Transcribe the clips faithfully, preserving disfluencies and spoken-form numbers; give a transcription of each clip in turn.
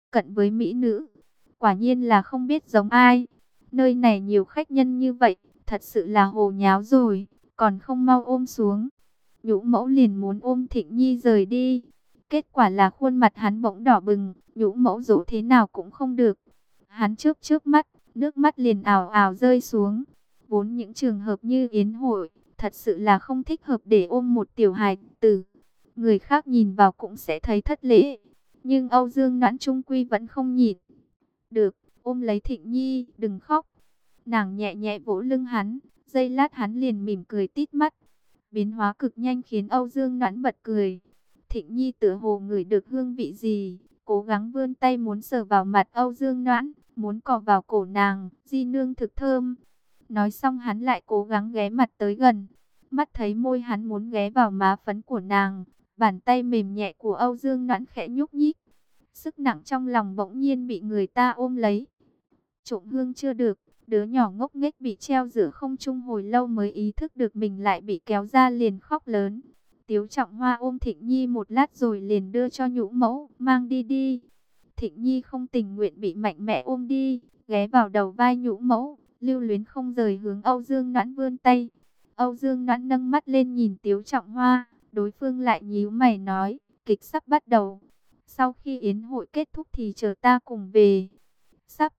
cận với mỹ nữ. Quả nhiên là không biết giống ai. Nơi này nhiều khách nhân như vậy, thật sự là hồ nháo rồi, còn không mau ôm xuống. Nhũ mẫu liền muốn ôm Thịnh Nhi rời đi. Kết quả là khuôn mặt hắn bỗng đỏ bừng, nhũ mẫu dỗ thế nào cũng không được. Hắn chớp chớp mắt, nước mắt liền ào ào rơi xuống. Vốn những trường hợp như yến hội, thật sự là không thích hợp để ôm một tiểu hài tử. Người khác nhìn vào cũng sẽ thấy thất lễ. Nhưng Âu Dương Noãn trung quy vẫn không nhịn được, ôm lấy Thịnh Nhi, đừng khóc. Nàng nhẹ nhẹ vỗ lưng hắn, giây lát hắn liền mỉm cười tít mắt. Biến hóa cực nhanh khiến Âu Dương Noãn bật cười. Thịnh Nhi tựa hồ ngửi được hương vị gì, cố gắng vươn tay muốn sờ vào mặt Âu Dương Noãn, muốn cọ vào cổ nàng, di nương thực thơm. Nói xong hắn lại cố gắng ghé mặt tới gần, mắt thấy môi hắn muốn ghé vào má phấn của nàng, bàn tay mềm nhẹ của Âu Dương Noãn khẽ nhúc nhích. Sức nặng trong lòng bỗng nhiên bị người ta ôm lấy. Trộm hương chưa được, đứa nhỏ ngốc nghếch bị treo giữa không trung hồi lâu mới ý thức được mình lại bị kéo ra liền khóc lớn. Tiếu Trọng Hoa ôm Thịnh Nhi một lát rồi liền đưa cho nhũ mẫu, mang đi đi. Thịnh Nhi không tình nguyện bị mạnh mẽ ôm đi, ghé vào đầu vai nhũ mẫu, lưu luyến không rời hướng Âu Dương Noãn vươn tay. Âu Dương Noãn nâng mắt lên nhìn Tiếu Trọng Hoa, đối phương lại nhíu mày nói, kịch sắp bắt đầu. Sau khi yến hội kết thúc thì chờ ta cùng về. Sắp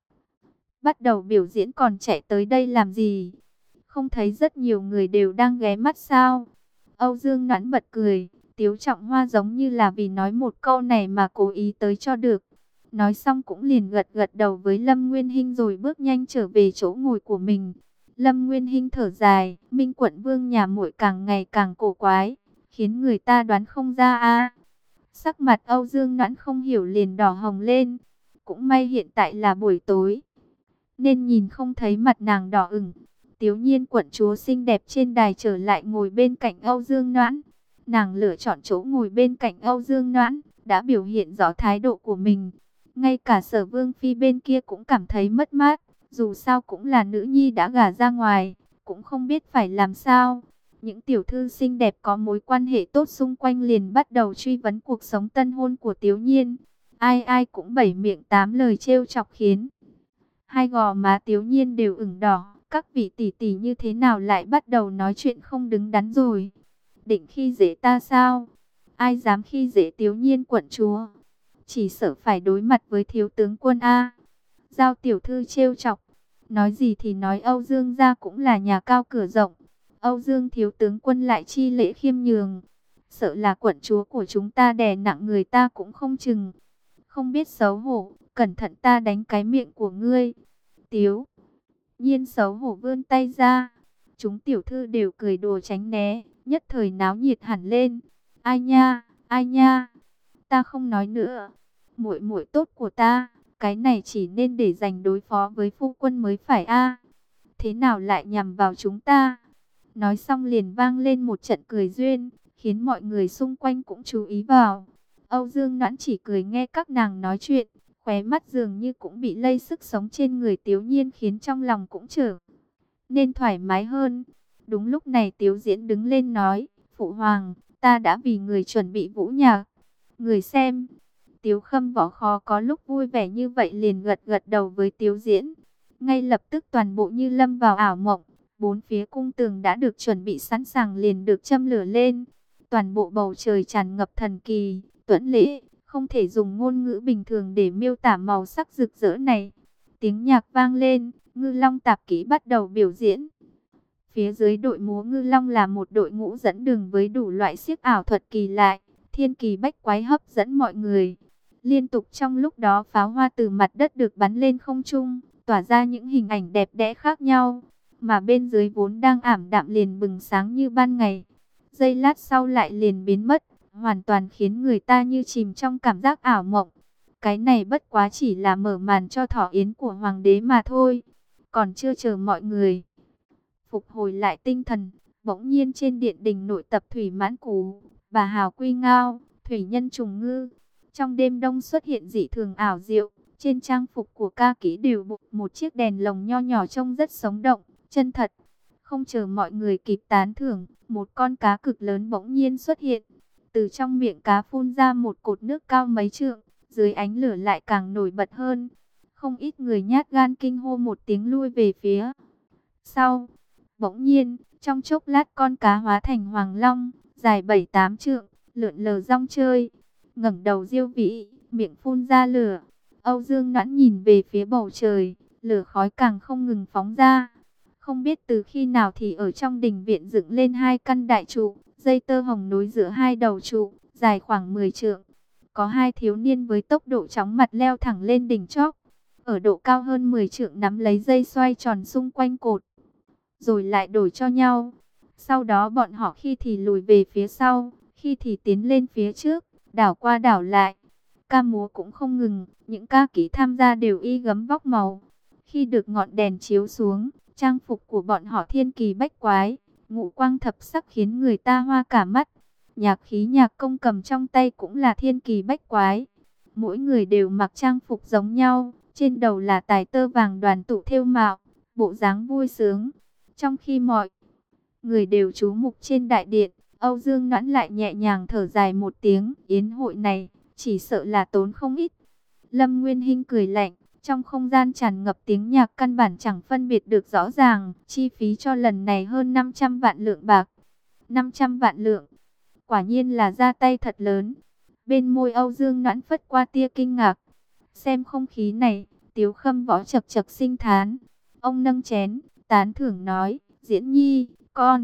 bắt đầu biểu diễn còn chạy tới đây làm gì? Không thấy rất nhiều người đều đang ghé mắt sao? Âu Dương Noãn bật cười, Tiếu Trọng Hoa giống như là vì nói một câu này mà cố ý tới cho được. Nói xong cũng liền gật gật đầu với Lâm Nguyên Hinh rồi bước nhanh trở về chỗ ngồi của mình. Lâm Nguyên Hinh thở dài, Minh Quận Vương nhà muội càng ngày càng cổ quái, khiến người ta đoán không ra a. Sắc mặt Âu Dương Noãn không hiểu liền đỏ hồng lên. Cũng may hiện tại là buổi tối, nên nhìn không thấy mặt nàng đỏ ửng. Tiếu Nhiên quận chúa xinh đẹp trên đài trở lại ngồi bên cạnh Âu Dương Noãn. Nàng lựa chọn chỗ ngồi bên cạnh Âu Dương Noãn, đã biểu hiện rõ thái độ của mình. Ngay cả Sở Vương Phi bên kia cũng cảm thấy mất mát. Dù sao cũng là nữ nhi đã gả ra ngoài, cũng không biết phải làm sao. Những tiểu thư xinh đẹp có mối quan hệ tốt xung quanh liền bắt đầu truy vấn cuộc sống tân hôn của Tiếu Nhiên. Ai ai cũng bảy miệng tám lời trêu chọc khiến hai gò má Tiếu Nhiên đều ửng đỏ. Các vị tỷ tỷ như thế nào lại bắt đầu nói chuyện không đứng đắn rồi? Định khi dễ ta sao? Ai dám khi dễ Tiếu Nhiên quận chúa? Chỉ sợ phải đối mặt với thiếu tướng quân A. Giao tiểu thư trêu chọc. Nói gì thì nói, Âu Dương gia cũng là nhà cao cửa rộng. Âu Dương thiếu tướng quân lại chi lễ khiêm nhường. Sợ là quận chúa của chúng ta đè nặng người ta cũng không chừng. Không biết xấu hổ, cẩn thận ta đánh cái miệng của ngươi. Tiếu Nhiên xấu hổ vươn tay ra. Chúng tiểu thư đều cười đùa tránh né, nhất thời náo nhiệt hẳn lên. Ai nha, ai nha, ta không nói nữa. Muội muội tốt của ta, cái này chỉ nên để dành đối phó với phu quân mới phải a. Thế nào lại nhằm vào chúng ta? Nói xong liền vang lên một trận cười duyên, khiến mọi người xung quanh cũng chú ý vào. Âu Dương Noãn chỉ cười nghe các nàng nói chuyện, khóe mắt dường như cũng bị lây sức sống trên người Tiếu Nhiên, khiến trong lòng cũng trở nên thoải mái hơn. Đúng lúc này Tiếu Diễn đứng lên nói, Phụ Hoàng, ta đã vì người chuẩn bị vũ nhạc. Người xem. Tiếu Khâm Võ khó có lúc vui vẻ như vậy liền gật gật đầu với Tiếu Diễn. Ngay lập tức toàn bộ như lâm vào ảo mộng. Bốn phía cung tường đã được chuẩn bị sẵn sàng liền được châm lửa lên. Toàn bộ bầu trời tràn ngập thần kỳ, tuẫn lễ, không thể dùng ngôn ngữ bình thường để miêu tả màu sắc rực rỡ này. Tiếng nhạc vang lên, Ngư Long Tạp Kỹ bắt đầu biểu diễn. Phía dưới đội múa Ngư Long là một đội ngũ dẫn đường với đủ loại xiếc ảo thuật kỳ lạ, thiên kỳ bách quái hấp dẫn mọi người. Liên tục trong lúc đó pháo hoa từ mặt đất được bắn lên không trung, tỏa ra những hình ảnh đẹp đẽ khác nhau. Mà bên dưới vốn đang ảm đạm liền bừng sáng như ban ngày. Giây lát sau lại liền biến mất, hoàn toàn khiến người ta như chìm trong cảm giác ảo mộng. Cái này bất quá chỉ là mở màn cho thọ yến của hoàng đế mà thôi. Còn chưa chờ mọi người phục hồi lại tinh thần, bỗng nhiên trên điện đình nội tập Thủy Mãn Cú, Bà Hào Quy Ngao, Thủy Nhân Trùng Ngư, trong đêm đông xuất hiện dị thường ảo diệu. Trên trang phục của ca kỹ đều buộc một chiếc đèn lồng nho nhỏ trông rất sống động, chân thật. Không chờ mọi người kịp tán thưởng, một con cá cực lớn bỗng nhiên xuất hiện. Từ trong miệng cá phun ra một cột nước cao mấy trượng, dưới ánh lửa lại càng nổi bật hơn. Không ít người nhát gan kinh hô một tiếng lui về phía sau. Bỗng nhiên, trong chốc lát con cá hóa thành hoàng long, dài bảy tám trượng, lượn lờ rong chơi, ngẩng đầu diêu vĩ, miệng phun ra lửa. Âu Dương Noãn nhìn về phía bầu trời, lửa khói càng không ngừng phóng ra. Không biết từ khi nào thì ở trong đình viện dựng lên hai căn đại trụ, dây tơ hồng nối giữa hai đầu trụ, dài khoảng mười trượng. Có hai thiếu niên với tốc độ chóng mặt leo thẳng lên đỉnh chóp, ở độ cao hơn mười trượng nắm lấy dây xoay tròn xung quanh cột, rồi lại đổi cho nhau. Sau đó bọn họ khi thì lùi về phía sau, khi thì tiến lên phía trước, đảo qua đảo lại. Ca múa cũng không ngừng, những ca kỹ tham gia đều y gấm vóc màu. Khi được ngọn đèn chiếu xuống, trang phục của bọn họ thiên kỳ bách quái, ngũ quang thập sắc khiến người ta hoa cả mắt. Nhạc khí nhạc công cầm trong tay cũng là thiên kỳ bách quái. Mỗi người đều mặc trang phục giống nhau, trên đầu là tài tơ vàng đoàn tụ thêu mạo, bộ dáng vui sướng. Trong khi mọi người đều chú mục trên đại điện, Âu Dương Noãn lại nhẹ nhàng thở dài một tiếng. Yến hội này chỉ sợ là tốn không ít. Lâm Nguyên Hinh cười lạnh, trong không gian tràn ngập tiếng nhạc căn bản chẳng phân biệt được rõ ràng. Chi phí cho lần này hơn năm trăm vạn lượng bạc. năm trăm vạn lượng, quả nhiên là ra tay thật lớn. Bên môi Âu Dương Noãn phất qua tia kinh ngạc. Xem không khí này, Tiếu Khâm Võ chật chật sinh thán. Ông nâng chén, tán thưởng nói, Diễn Nhi, con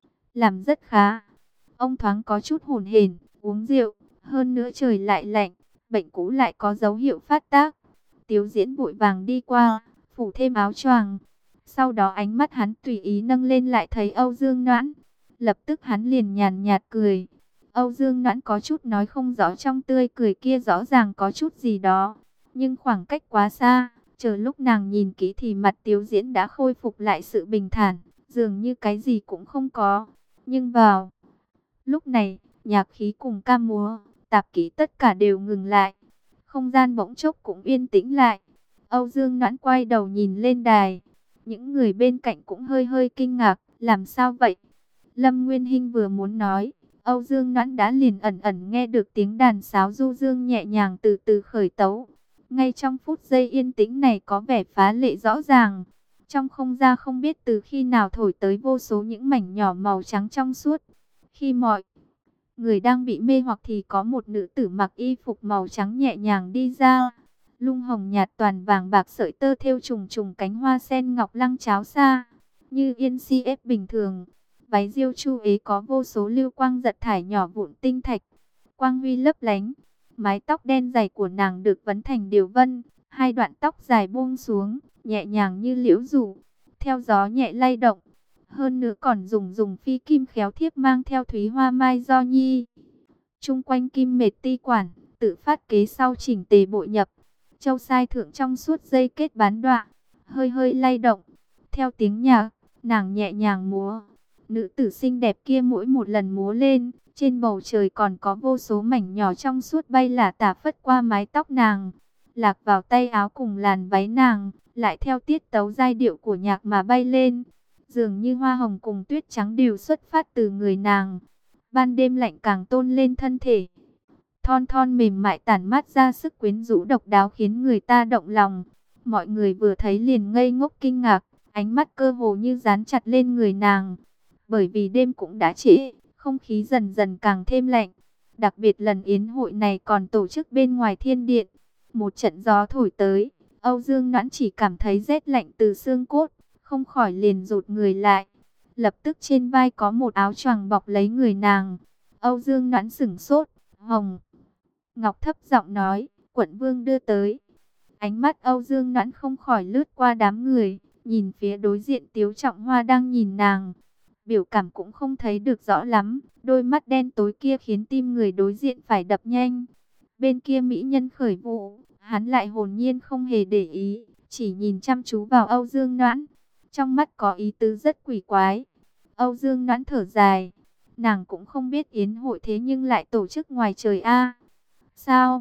làm rất khá. Ông thoáng có chút hổn hển, uống rượu, hơn nữa trời lại lạnh, bệnh cũ lại có dấu hiệu phát tác. Tiếu Diễn vội vàng đi qua, phủ thêm áo choàng. Sau đó ánh mắt hắn tùy ý nâng lên lại thấy Âu Dương Noãn. Lập tức hắn liền nhàn nhạt cười. Âu Dương Noãn có chút nói không rõ, trong tươi cười kia rõ ràng có chút gì đó, nhưng khoảng cách quá xa. Chờ lúc nàng nhìn kỹ thì mặt Tiếu Diễn đã khôi phục lại sự bình thản, dường như cái gì cũng không có. Nhưng vào lúc này, nhạc khí cùng ca múa, tạp kỹ tất cả đều ngừng lại. Không gian bỗng chốc cũng yên tĩnh lại. Âu Dương Noãn quay đầu nhìn lên đài. Những người bên cạnh cũng hơi hơi kinh ngạc, làm sao vậy? Lâm Nguyên Hinh vừa muốn nói, Âu Dương Noãn đã liền ẩn ẩn nghe được tiếng đàn sáo du dương nhẹ nhàng từ từ khởi tấu. Ngay trong phút giây yên tĩnh này có vẻ phá lệ rõ ràng. Trong không gian không biết từ khi nào thổi tới vô số những mảnh nhỏ màu trắng trong suốt. Khi mọi người đang bị mê hoặc thì có một nữ tử mặc y phục màu trắng nhẹ nhàng đi ra. Lung hồng nhạt toàn vàng bạc sợi tơ thêu trùng trùng cánh hoa sen ngọc lăng cháo xa, như yên si ép bình thường. Váy diêu chu ế có vô số lưu quang giật thải nhỏ vụn tinh thạch, quang huy lấp lánh. Mái tóc đen dày của nàng được vấn thành điều vân, hai đoạn tóc dài buông xuống, nhẹ nhàng như liễu rủ, theo gió nhẹ lay động. Hơn nữa còn dùng dùng phi kim khéo thiếp mang theo thúy hoa mai do nhi. Trung quanh kim mệt ti quản, tự phát kế sau chỉnh tề bội nhập. Châu sai thượng trong suốt dây kết bán đoạn, hơi hơi lay động. Theo tiếng nhạc, nàng nhẹ nhàng múa. Nữ tử xinh đẹp kia mỗi một lần múa lên, trên bầu trời còn có vô số mảnh nhỏ trong suốt bay lả tả phất qua mái tóc nàng, lạc vào tay áo cùng làn váy nàng, lại theo tiết tấu giai điệu của nhạc mà bay lên. Dường như hoa hồng cùng tuyết trắng đều xuất phát từ người nàng. Ban đêm lạnh càng tôn lên thân thể. Thon thon mềm mại tản mát ra sức quyến rũ độc đáo khiến người ta động lòng. Mọi người vừa thấy liền ngây ngốc kinh ngạc, ánh mắt cơ hồ như dán chặt lên người nàng. Bởi vì đêm cũng đã trễ, không khí dần dần càng thêm lạnh. Đặc biệt lần yến hội này còn tổ chức bên ngoài thiên điện. Một trận gió thổi tới, Âu Dương Noãn chỉ cảm thấy rét lạnh từ xương cốt, không khỏi liền rụt người lại. Lập tức trên vai có một áo choàng bọc lấy người nàng. Âu Dương Noãn sửng sốt, Hồng Ngọc thấp giọng nói, quận vương đưa tới. Ánh mắt Âu Dương Noãn không khỏi lướt qua đám người, nhìn phía đối diện Tiếu Trọng Hoa đang nhìn nàng. Biểu cảm cũng không thấy được rõ lắm, đôi mắt đen tối kia khiến tim người đối diện phải đập nhanh. Bên kia mỹ nhân khởi vụ, hắn lại hồn nhiên không hề để ý, chỉ nhìn chăm chú vào Âu Dương Noãn. Trong mắt có ý tứ rất quỷ quái. Âu Dương Noãn thở dài, nàng cũng không biết yến hội thế nhưng lại tổ chức ngoài trời a. Sao?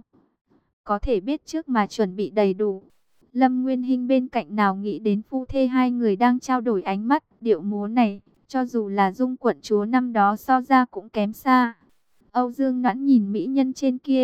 Có thể biết trước mà chuẩn bị đầy đủ. Lâm Nguyên Hinh bên cạnh nào nghĩ đến phu thê hai người đang trao đổi ánh mắt, điệu múa này, cho dù là Dung quận chúa năm đó so ra cũng kém xa. Âu Dương Noãn nhìn mỹ nhân trên kia,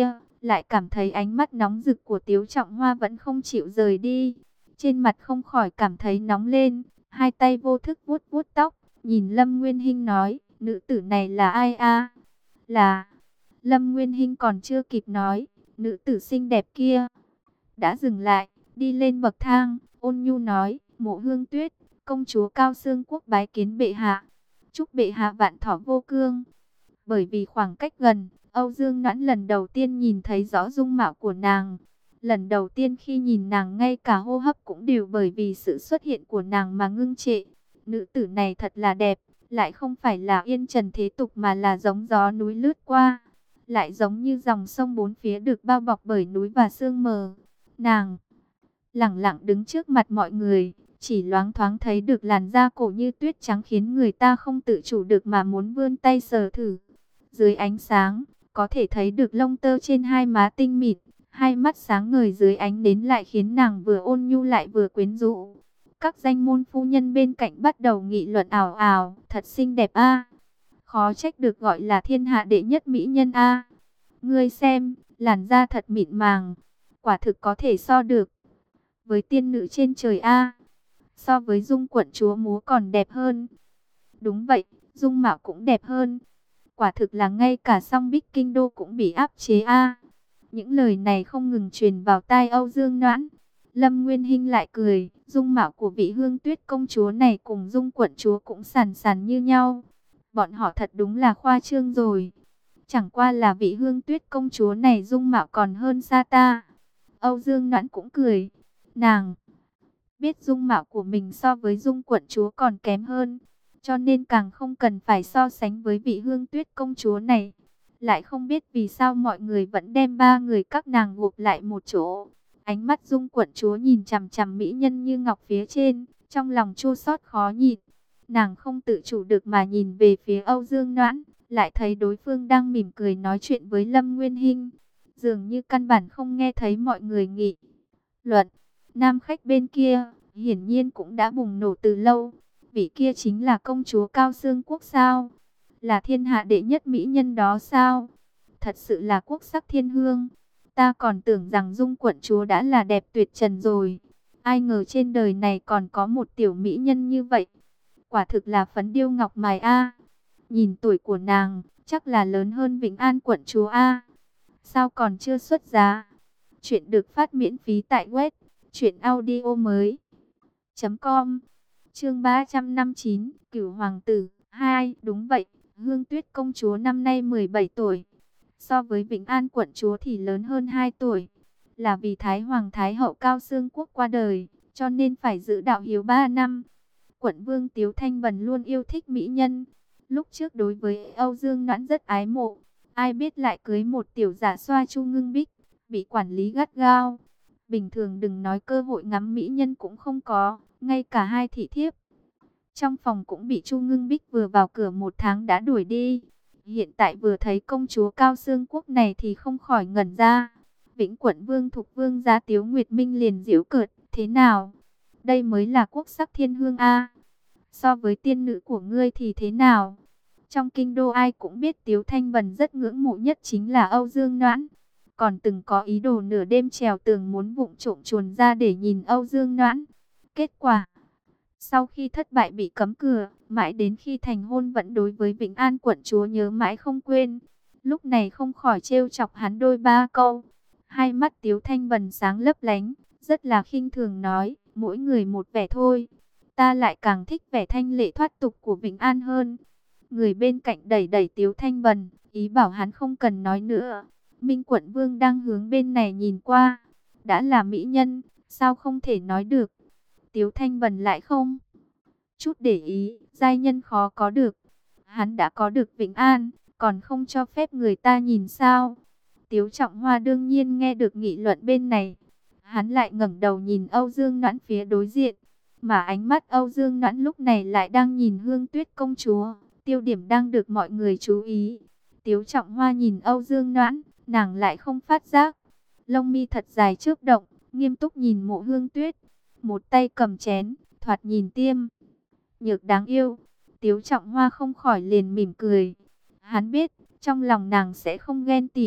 lại cảm thấy ánh mắt nóng rực của Tiếu Trọng Hoa vẫn không chịu rời đi. Trên mặt không khỏi cảm thấy nóng lên, hai tay vô thức vuốt vuốt tóc, nhìn Lâm Nguyên Hinh nói, nữ tử này là ai a? Là... Lâm Nguyên Hinh còn chưa kịp nói, nữ tử xinh đẹp kia đã dừng lại, đi lên bậc thang, ôn nhu nói, Mộ Hương Tuyết, công chúa Cao Xương Quốc bái kiến bệ hạ, chúc bệ hạ vạn thọ vô cương. Bởi vì khoảng cách gần, Âu Dương Noãn lần đầu tiên nhìn thấy rõ dung mạo của nàng. Lần đầu tiên khi nhìn nàng ngay cả hô hấp cũng đều bởi vì sự xuất hiện của nàng mà ngưng trệ. Nữ tử này thật là đẹp, lại không phải là yên trần thế tục mà là giống gió núi lướt qua. Lại giống như dòng sông bốn phía được bao bọc bởi núi và sương mờ. Nàng lẳng lặng đứng trước mặt mọi người, chỉ loáng thoáng thấy được làn da cổ như tuyết trắng khiến người ta không tự chủ được mà muốn vươn tay sờ thử. Dưới ánh sáng, có thể thấy được lông tơ trên hai má tinh mịn, hai mắt sáng ngời dưới ánh nến lại khiến nàng vừa ôn nhu lại vừa quyến rũ. Các danh môn phu nhân bên cạnh bắt đầu nghị luận ào ào, thật xinh đẹp a, khó trách được gọi là thiên hạ đệ nhất mỹ nhân a. Ngươi xem, làn da thật mịn màng, quả thực có thể so được với tiên nữ trên trời a. So với Dung quận chúa múa còn đẹp hơn. Đúng vậy, dung mạo cũng đẹp hơn. Quả thực là ngay cả Song Bích kinh đô cũng bị áp chế a. Những lời này không ngừng truyền vào tai Âu Dương Noãn. Lâm Nguyên Hinh lại cười, dung mạo của vị Hương Tuyết công chúa này cùng Dung quận chúa cũng sàn sàn như nhau. Bọn họ thật đúng là khoa trương rồi. Chẳng qua là vị Hương Tuyết công chúa này dung mạo còn hơn xa ta. Âu Dương Noãn cũng cười. Nàng biết dung mạo của mình so với Dung quận chúa còn kém hơn, cho nên càng không cần phải so sánh với vị Hương Tuyết công chúa này. Lại không biết vì sao mọi người vẫn đem ba người các nàng gộp lại một chỗ. Ánh mắt Dung quận chúa nhìn chằm chằm mỹ nhân như ngọc phía trên, trong lòng chua xót khó nhịn. Nàng không tự chủ được mà nhìn về phía Âu Dương Noãn, lại thấy đối phương đang mỉm cười nói chuyện với Lâm Nguyên Hinh, dường như căn bản không nghe thấy mọi người nghị luận. Nam khách bên kia hiển nhiên cũng đã bùng nổ từ lâu. Vị kia chính là công chúa Cao Xương Quốc sao? Là thiên hạ đệ nhất mỹ nhân đó sao? Thật sự là quốc sắc thiên hương. Ta còn tưởng rằng Dung quận chúa đã là đẹp tuyệt trần rồi. Ai ngờ trên đời này còn có một tiểu mỹ nhân như vậy. Quả thực là phấn điêu ngọc mài a. Nhìn tuổi của nàng, chắc là lớn hơn Vĩnh An quận chúa a. Sao còn chưa xuất giá? Chuyện được phát miễn phí tại web truyện audio mới chấm com. Chương ba trăm năm mươi chín, Cửu hoàng tử hai. Đúng vậy, Hương Tuyết công chúa năm nay mười bảy tuổi. So với Vĩnh An quận chúa thì lớn hơn hai tuổi. Là vì Thái Hoàng Thái hậu Cao Xương Quốc qua đời, cho nên phải giữ đạo hiếu ba năm. Quận vương Tiếu Thanh Vân luôn yêu thích mỹ nhân. Lúc trước đối với Âu Dương Noãn rất ái mộ. Ai biết lại cưới một tiểu giả xoa Chu Ngưng Bích, bị quản lý gắt gao. Bình thường đừng nói cơ hội ngắm mỹ nhân cũng không có, ngay cả hai thị thiếp trong phòng cũng bị Chu Ngưng Bích vừa vào cửa một tháng đã đuổi đi. Hiện tại vừa thấy công chúa Cao Xương Quốc này thì không khỏi ngẩn ra. Vĩnh quận vương thục vương gia Tiếu Nguyệt Minh liền giễu cợt, thế nào? Đây mới là quốc sắc thiên hương a. So với tiên nữ của ngươi thì thế nào? Trong kinh đô ai cũng biết Tiếu Thanh Vân rất ngưỡng mộ nhất chính là Âu Dương Noãn. Còn từng có ý đồ nửa đêm trèo tường muốn vụng trộm chuồn ra để nhìn Âu Dương Noãn. Kết quả, sau khi thất bại bị cấm cửa, mãi đến khi thành hôn vẫn đối với Vĩnh An quận chúa nhớ mãi không quên. Lúc này không khỏi trêu chọc hắn đôi ba câu. Hai mắt Tiếu Thanh Vân sáng lấp lánh, rất là khinh thường nói, mỗi người một vẻ thôi. Ta lại càng thích vẻ thanh lệ thoát tục của Vĩnh An hơn. Người bên cạnh đẩy đẩy Tiếu Thanh Vân, ý bảo hắn không cần nói nữa. Minh quận vương đang hướng bên này nhìn qua. Đã là mỹ nhân, sao không thể nói được. Tiếu Thanh Vân lại không chút để ý, giai nhân khó có được. Hắn đã có được Vĩnh An, còn không cho phép người ta nhìn sao. Tiếu Trọng Hoa đương nhiên nghe được nghị luận bên này. Hắn lại ngẩng đầu nhìn Âu Dương Noãn phía đối diện. Mà ánh mắt Âu Dương Noãn lúc này lại đang nhìn Hương Tuyết công chúa. Tiêu điểm đang được mọi người chú ý. Tiếu Trọng Hoa nhìn Âu Dương Noãn, nàng lại không phát giác. Lông mi thật dài chớp động, nghiêm túc nhìn Mộ Hương Tuyết. Một tay cầm chén, thoạt nhìn tiêm nhược đáng yêu. Tiếu Trọng Hoa không khỏi liền mỉm cười. Hắn biết, trong lòng nàng sẽ không ghen tị.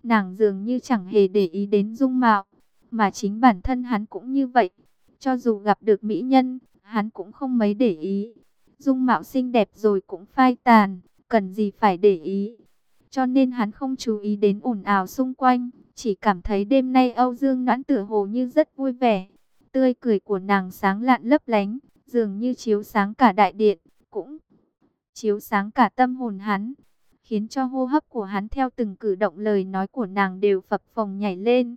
Nàng dường như chẳng hề để ý đến dung mạo, mà chính bản thân hắn cũng như vậy. Cho dù gặp được mỹ nhân, hắn cũng không mấy để ý. Dung mạo xinh đẹp rồi cũng phai tàn, cần gì phải để ý. Cho nên hắn không chú ý đến ồn ào xung quanh, chỉ cảm thấy đêm nay Âu Dương Noãn tựa hồ như rất vui vẻ. Tươi cười của nàng sáng lạn lấp lánh, dường như chiếu sáng cả đại điện, cũng chiếu sáng cả tâm hồn hắn, khiến cho hô hấp của hắn theo từng cử động lời nói của nàng đều phập phồng nhảy lên.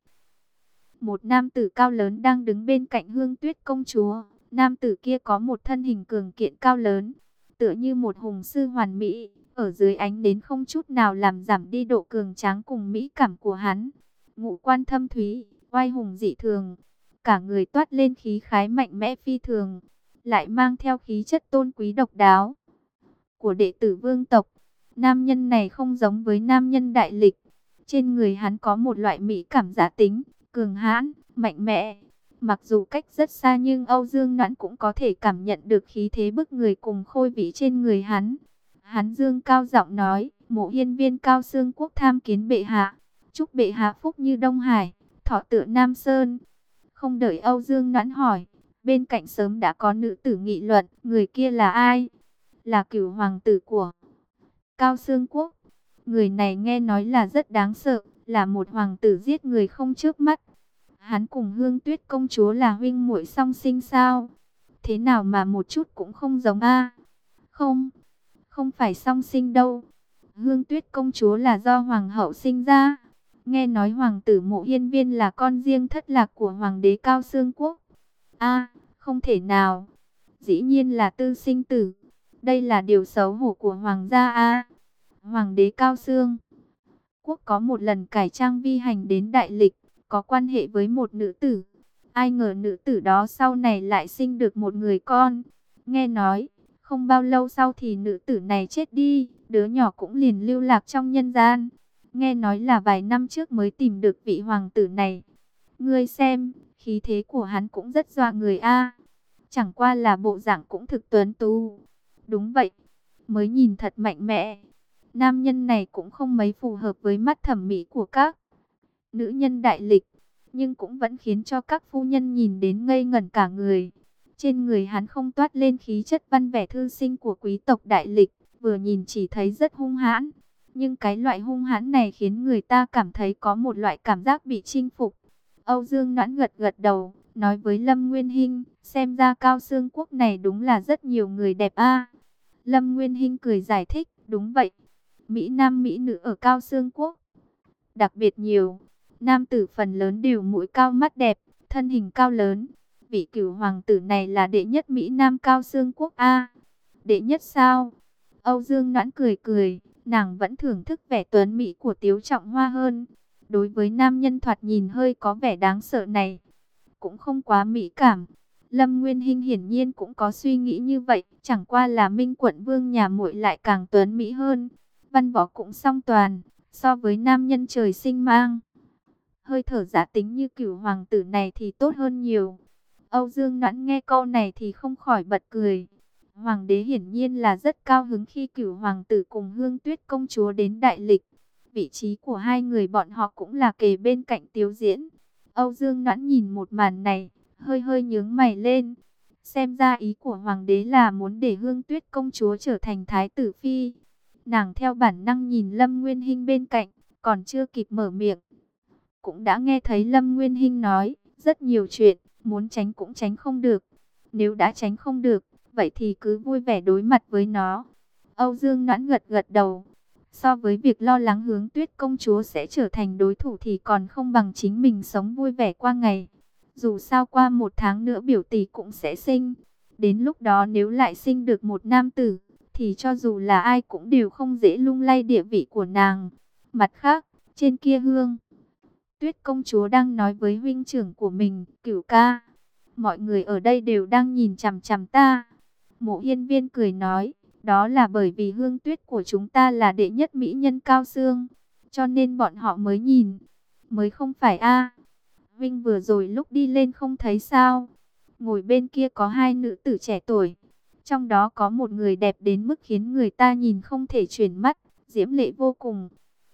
Một nam tử cao lớn đang đứng bên cạnh Hương Tuyết công chúa. Nam tử kia có một thân hình cường kiện cao lớn, tựa như một hùng sư hoàn mỹ, ở dưới ánh nến không chút nào làm giảm đi độ cường tráng cùng mỹ cảm của hắn. Ngũ quan thâm thúy, oai hùng dị thường, cả người toát lên khí khái mạnh mẽ phi thường, lại mang theo khí chất tôn quý độc đáo của đệ tử vương tộc. Nam nhân này không giống với nam nhân đại lịch, trên người hắn có một loại mỹ cảm giá tính, cường hãn, mạnh mẽ. Mặc dù cách rất xa nhưng Âu Dương Noãn cũng có thể cảm nhận được khí thế bức người cùng khôi vĩ trên người hắn. Hắn dương cao giọng nói, Mộ hiên viên Cao Xương Quốc tham kiến bệ hạ, chúc bệ hạ phúc như Đông Hải, thọ tựa Nam Sơn. Không đợi Âu Dương Noãn hỏi, bên cạnh sớm đã có nữ tử nghị luận, người kia là ai? Là Cửu hoàng tử của Cao Xương Quốc. Người này nghe nói là rất đáng sợ, là một hoàng tử giết người không chớp mắt. Hắn cùng Hương Tuyết công chúa là huynh muội song sinh sao? Thế nào mà một chút cũng không giống a? Không, không phải song sinh đâu. Hương Tuyết công chúa là do hoàng hậu sinh ra. Nghe nói hoàng tử Mộ hiên viên là con riêng thất lạc của hoàng đế Cao Xương Quốc. A, không thể nào. Dĩ nhiên là tư sinh tử. Đây là điều xấu hổ của hoàng gia a. Hoàng đế Cao Xương Quốc có một lần cải trang vi hành đến đại lịch, có quan hệ với một nữ tử. Ai ngờ nữ tử đó sau này lại sinh được một người con. Nghe nói, không bao lâu sau thì nữ tử này chết đi, đứa nhỏ cũng liền lưu lạc trong nhân gian. Nghe nói là vài năm trước mới tìm được vị hoàng tử này. Ngươi xem, khí thế của hắn cũng rất dọa người a. Chẳng qua là bộ dạng cũng thực tuấn tú. Đúng vậy, mới nhìn thật mạnh mẽ. Nam nhân này cũng không mấy phù hợp với mắt thẩm mỹ của các nữ nhân đại lịch, nhưng cũng vẫn khiến cho các phu nhân nhìn đến ngây ngẩn cả người. Trên người hắn không toát lên khí chất văn vẻ thư sinh của quý tộc đại lịch, vừa nhìn chỉ thấy rất hung hãn. Nhưng cái loại hung hãn này khiến người ta cảm thấy có một loại cảm giác bị chinh phục. Âu Dương Noãn gật gật đầu, nói với Lâm Nguyên Hinh, xem ra Cao Xương Quốc này đúng là rất nhiều người đẹp a. Lâm Nguyên Hinh cười giải thích, đúng vậy. Mỹ nam mỹ nữ ở Cao Xương Quốc đặc biệt nhiều. Nam tử phần lớn đều mũi cao mắt đẹp, thân hình cao lớn. Vị Cửu hoàng tử này là đệ nhất Mỹ Nam Cao Xương Quốc a. Đệ nhất sao? Âu Dương Noãn cười cười, nàng vẫn thưởng thức vẻ tuấn mỹ của Tiếu Trọng Hoa hơn. Đối với nam nhân thoạt nhìn hơi có vẻ đáng sợ này, cũng không quá mỹ cảm. Lâm Nguyên Hinh hiển nhiên cũng có suy nghĩ như vậy, chẳng qua là Minh quận vương nhà muội lại càng tuấn mỹ hơn. Văn võ cũng song toàn, so với nam nhân trời sinh mang hơi thở giả tính như Cửu hoàng tử này thì tốt hơn nhiều. Âu Dương Noãn nghe câu này thì không khỏi bật cười. Hoàng đế hiển nhiên là rất cao hứng khi Cửu hoàng tử cùng Hương Tuyết công chúa đến đại lịch. Vị trí của hai người bọn họ cũng là kề bên cạnh Tiếu Diễn. Âu Dương Noãn nhìn một màn này, hơi hơi nhướng mày lên. Xem ra ý của hoàng đế là muốn để Hương Tuyết công chúa trở thành thái tử phi. Nàng theo bản năng nhìn Lâm Nguyên Hinh bên cạnh, còn chưa kịp mở miệng, cũng đã nghe thấy Lâm Nguyên Hinh nói, rất nhiều chuyện, muốn tránh cũng tránh không được. Nếu đã tránh không được, vậy thì cứ vui vẻ đối mặt với nó. Âu Dương Noãn gật gật đầu. So với việc lo lắng Hướng Tuyết công chúa sẽ trở thành đối thủ thì còn không bằng chính mình sống vui vẻ qua ngày. Dù sao qua một tháng nữa biểu tỷ cũng sẽ sinh. Đến lúc đó nếu lại sinh được một nam tử, thì cho dù là ai cũng đều không dễ lung lay địa vị của nàng. Mặt khác, trên kia Hương Tuyết công chúa đang nói với huynh trưởng của mình, Cửu ca, mọi người ở đây đều đang nhìn chằm chằm ta. Mộ hiên viên cười nói, đó là bởi vì Hương Tuyết của chúng ta là đệ nhất mỹ nhân Cao Xương, cho nên bọn họ mới nhìn, mới không phải a. Huynh vừa rồi lúc đi lên không thấy sao? Ngồi bên kia có hai nữ tử trẻ tuổi, trong đó có một người đẹp đến mức khiến người ta nhìn không thể chuyển mắt, diễm lệ vô cùng.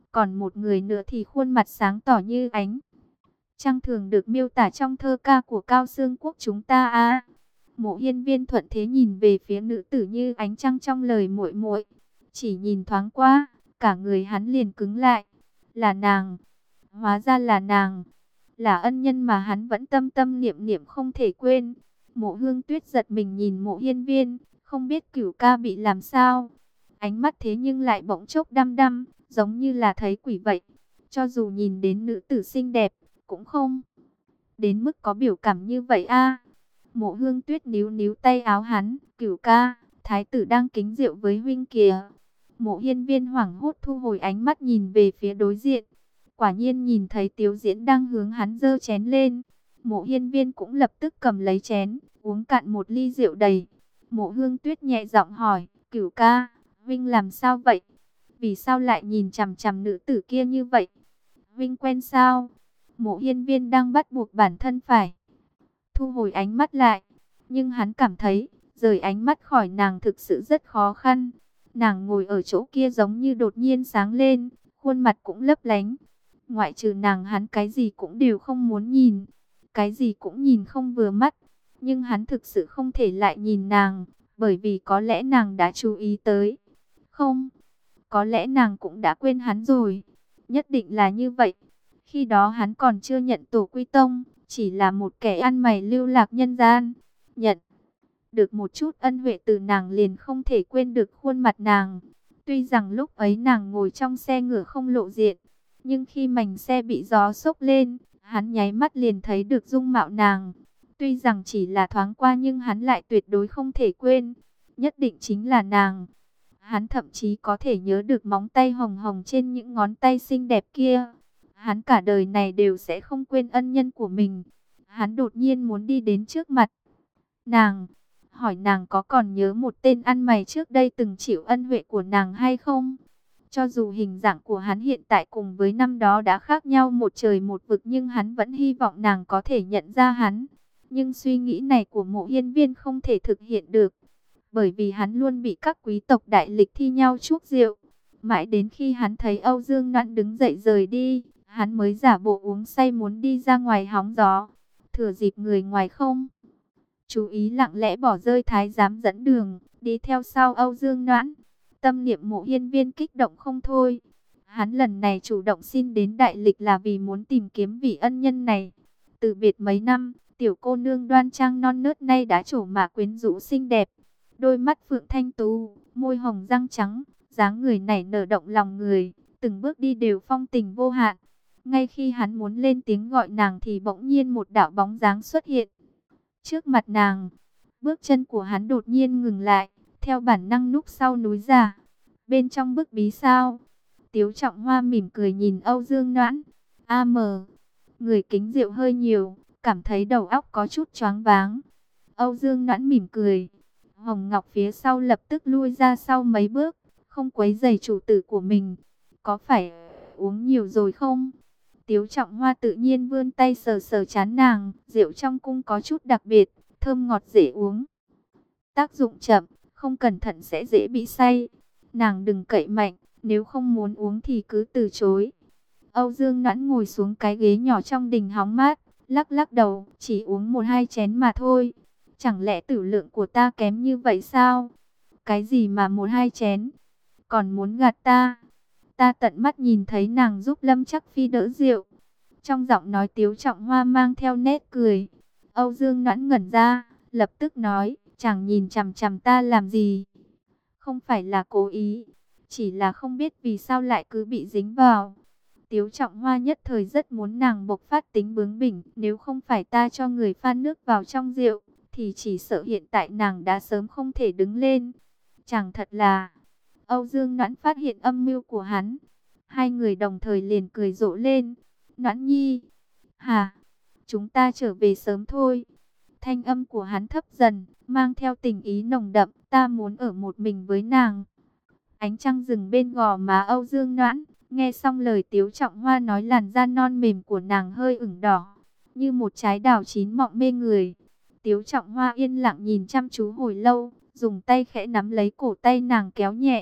Còn một người nữa thì khuôn mặt sáng tỏ như ánh trăng thường được miêu tả trong thơ ca của Cao Xương Quốc chúng ta a. Mộ Hiên Viên thuận thế nhìn về phía nữ tử như ánh trăng trong lời muội muội, chỉ nhìn thoáng qua, cả người hắn liền cứng lại. Là nàng, hóa ra là nàng, là ân nhân mà hắn vẫn tâm tâm niệm niệm không thể quên. Mộ Hương Tuyết giật mình nhìn Mộ Hiên Viên, không biết Cửu ca bị làm sao, ánh mắt thế nhưng lại bỗng chốc đăm đăm, giống như là thấy quỷ vậy. Cho dù nhìn đến nữ tử xinh đẹp, cũng không đến mức có biểu cảm như vậy a. Mộ Hương Tuyết níu níu tay áo hắn, Cửu ca, thái tử đang kính rượu với huynh kìa. Mộ Hiên Viên hoảng hốt thu hồi ánh mắt nhìn về phía đối diện. Quả nhiên nhìn thấy Tiếu Diễn đang hướng hắn giơ chén lên. Mộ Hiên Viên cũng lập tức cầm lấy chén, uống cạn một ly rượu đầy. Mộ Hương Tuyết nhẹ giọng hỏi, Cửu ca, huynh làm sao vậy? Vì sao lại nhìn chằm chằm nữ tử kia như vậy? Huynh quen sao? Mộ Hiên Viên đang bắt buộc bản thân phải thu hồi ánh mắt lại, nhưng hắn cảm thấy rời ánh mắt khỏi nàng thực sự rất khó khăn. Nàng ngồi ở chỗ kia giống như đột nhiên sáng lên, khuôn mặt cũng lấp lánh. Ngoại trừ nàng, hắn cái gì cũng đều không muốn nhìn, cái gì cũng nhìn không vừa mắt. Nhưng hắn thực sự không thể lại nhìn nàng, bởi vì có lẽ nàng đã chú ý tới. Không, có lẽ nàng cũng đã quên hắn rồi. Nhất định là như vậy. Khi đó hắn còn chưa nhận tổ quy tông, chỉ là một kẻ ăn mày lưu lạc nhân gian. Nhận được một chút ân huệ từ nàng liền không thể quên được khuôn mặt nàng. Tuy rằng lúc ấy nàng ngồi trong xe ngựa không lộ diện, nhưng khi mảnh xe bị gió xốc lên, hắn nháy mắt liền thấy được dung mạo nàng. Tuy rằng chỉ là thoáng qua nhưng hắn lại tuyệt đối không thể quên. Nhất định chính là nàng. Hắn thậm chí có thể nhớ được móng tay hồng hồng trên những ngón tay xinh đẹp kia. Hắn cả đời này đều sẽ không quên ân nhân của mình. Hắn đột nhiên muốn đi đến trước mặt nàng, hỏi nàng có còn nhớ một tên ăn mày trước đây từng chịu ân huệ của nàng hay không? Cho dù hình dạng của hắn hiện tại cùng với năm đó đã khác nhau một trời một vực, nhưng hắn vẫn hy vọng nàng có thể nhận ra hắn. Nhưng suy nghĩ này của Mộ Hiên Viên không thể thực hiện được, bởi vì hắn luôn bị các quý tộc đại lịch thi nhau chuốc rượu. Mãi đến khi hắn thấy Âu Dương Noãn đứng dậy rời đi, hắn mới giả bộ uống say muốn đi ra ngoài hóng gió. Thừa dịp người ngoài không chú ý, lặng lẽ bỏ rơi thái giám dẫn đường, đi theo sau Âu Dương Noãn. Tâm niệm Mộ Hiên Viên kích động không thôi. Hắn lần này chủ động xin đến đại lịch là vì muốn tìm kiếm vị ân nhân này. Từ biệt mấy năm, tiểu cô nương đoan trang non nớt nay đã trổ mã quyến rũ xinh đẹp. Đôi mắt phượng thanh tú, môi hồng răng trắng, dáng người nảy nở động lòng người, từng bước đi đều phong tình vô hạn. Ngay khi hắn muốn lên tiếng gọi nàng thì bỗng nhiên một đạo bóng dáng xuất hiện trước mặt nàng. Bước chân của hắn đột nhiên ngừng lại, theo bản năng núp sau núi giả. Bên trong bức bí sao? Tiếu Trọng Hoa mỉm cười nhìn Âu Dương Noãn. A mờ, người kính rượu hơi nhiều, cảm thấy đầu óc có chút choáng váng. Âu Dương Noãn mỉm cười. Hồng Ngọc phía sau lập tức lui ra sau mấy bước, không quấy rầy chủ tử của mình. Có phải uống nhiều rồi không? Tiếu Trọng Hoa tự nhiên vươn tay sờ sờ trán nàng. Rượu trong cung có chút đặc biệt, thơm ngọt dễ uống. Tác dụng chậm, không cẩn thận sẽ dễ bị say. Nàng đừng cậy mạnh, nếu không muốn uống thì cứ từ chối. Âu Dương Noãn ngồi xuống cái ghế nhỏ trong đình hóng mát, lắc lắc đầu, chỉ uống một hai chén mà thôi. Chẳng lẽ tử lượng của ta kém như vậy sao? Cái gì mà một hai chén? Còn muốn gạt ta? Ta tận mắt nhìn thấy nàng giúp Lâm Chắc Phi đỡ rượu. Trong giọng nói Tiếu Trọng Hoa mang theo nét cười. Âu Dương Noãn ngẩn ra, lập tức nói, chàng nhìn chằm chằm ta làm gì? Không phải là cố ý, chỉ là không biết vì sao lại cứ bị dính vào. Tiếu Trọng Hoa nhất thời rất muốn nàng bộc phát tính bướng bỉnh. Nếu không phải ta cho người pha nước vào trong rượu, thì chỉ sợ hiện tại nàng đã sớm không thể đứng lên. Chàng thật là... Âu Dương Noãn phát hiện âm mưu của hắn. Hai người đồng thời liền cười rộ lên. Noãn nhi, hả? Chúng ta trở về sớm thôi. Thanh âm của hắn thấp dần, mang theo tình ý nồng đậm. Ta muốn ở một mình với nàng. Ánh trăng rừng bên gò má Âu Dương Noãn. Nghe xong lời Tiếu Trọng Hoa nói, làn da non mềm của nàng hơi ửng đỏ, như một trái đào chín mọng mê người. Tiếu Trọng Hoa yên lặng nhìn chăm chú hồi lâu, dùng tay khẽ nắm lấy cổ tay nàng kéo nhẹ.